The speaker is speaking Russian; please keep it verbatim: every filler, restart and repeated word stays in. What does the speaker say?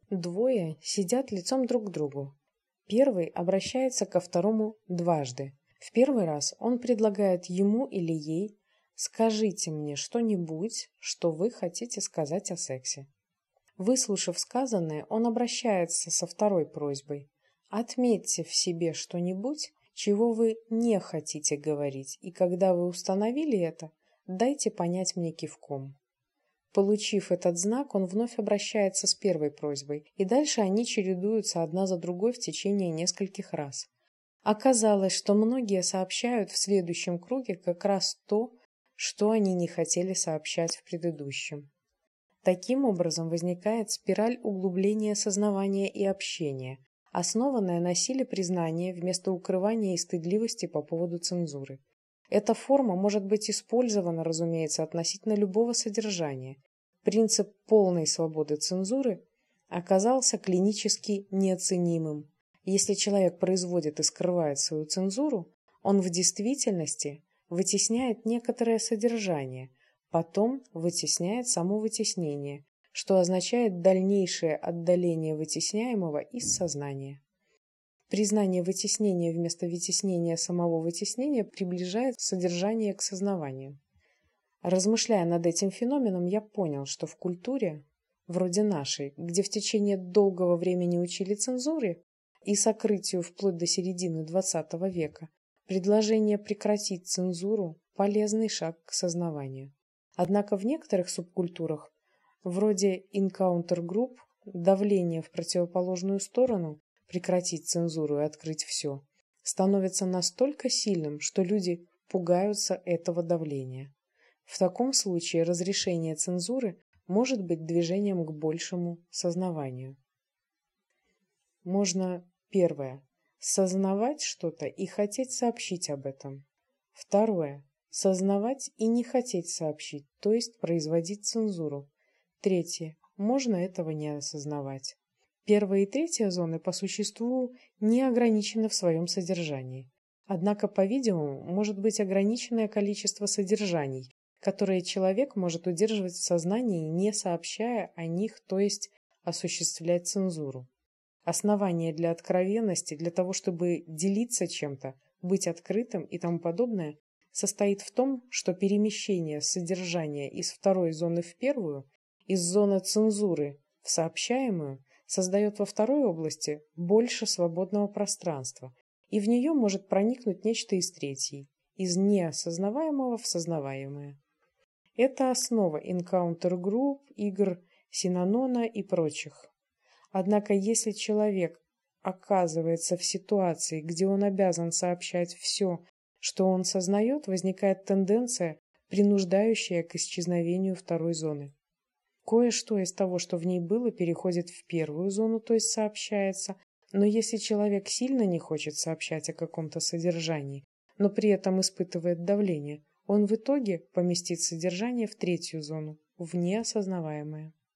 Двое сидят лицом друг к другу. Первый обращается ко второму дважды. В первый раз он предлагает ему или ей: «Скажите мне что-нибудь, что вы хотите сказать о сексе». Выслушав сказанное, он обращается со второй просьбой: «Отметьте в себе что-нибудь, чего вы не хотите говорить, и когда вы установили это, дайте понять мне кивком». Получив этот знак, он вновь обращается с первой просьбой, и дальше они чередуются одна за другой в течение нескольких раз. Оказалось, что многие сообщают в следующем круге как раз то, что они не хотели сообщать в предыдущем. Таким образом возникает спираль углубления сознавания и общения, основанная на силе признания вместо укрывания и стыдливости по поводу цензуры. Эта форма может быть использована, разумеется, относительно любого содержания. Принцип полной свободы цензуры оказался клинически неоценимым. Если человек производит и скрывает свою цензуру, он в действительности вытесняет некоторое содержание, потом вытесняет само вытеснение, что означает дальнейшее отдаление вытесняемого из сознания. Признание вытеснения вместо вытеснения самого вытеснения приближает содержание к сознаванию. Размышляя над этим феноменом, я понял, что в культуре, вроде нашей, где в течение долгого времени учили цензуре и сокрытию вплоть до середины двадцатого века, предложение прекратить цензуру – полезный шаг к сознаванию. Однако в некоторых субкультурах, вроде Encounter Group, давление в противоположную сторону – прекратить цензуру и открыть все, становится настолько сильным, что люди пугаются этого давления. В таком случае разрешение цензуры может быть движением к большему сознаванию. Можно, первое, сознавать что-то и хотеть сообщить об этом. Второе, сознавать и не хотеть сообщить, то есть производить цензуру. Третье, можно этого не осознавать. Первая и третья зоны по существу не ограничены в своем содержании. Однако, по-видимому, может быть ограниченное количество содержаний, которые человек может удерживать в сознании, не сообщая о них, то есть осуществлять цензуру. Основание для откровенности, для того, чтобы делиться чем-то, быть открытым и тому подобное, состоит в том, что перемещение содержания из второй зоны в первую, из зоны цензуры в сообщаемую, создает во второй области больше свободного пространства, и в нее может проникнуть нечто из третьей, из неосознаваемого в сознаваемое. Это основа Encounter Group, игр Синанона и прочих. Однако, если человек оказывается в ситуации, где он обязан сообщать все, что он сознает, возникает тенденция, принуждающая к исчезновению второй зоны. Кое-что из того, что в ней было, переходит в первую зону, то есть сообщается, но если человек сильно не хочет сообщать о каком-то содержании, но при этом испытывает давление, он в итоге поместит содержание в третью зону, в неосознаваемое.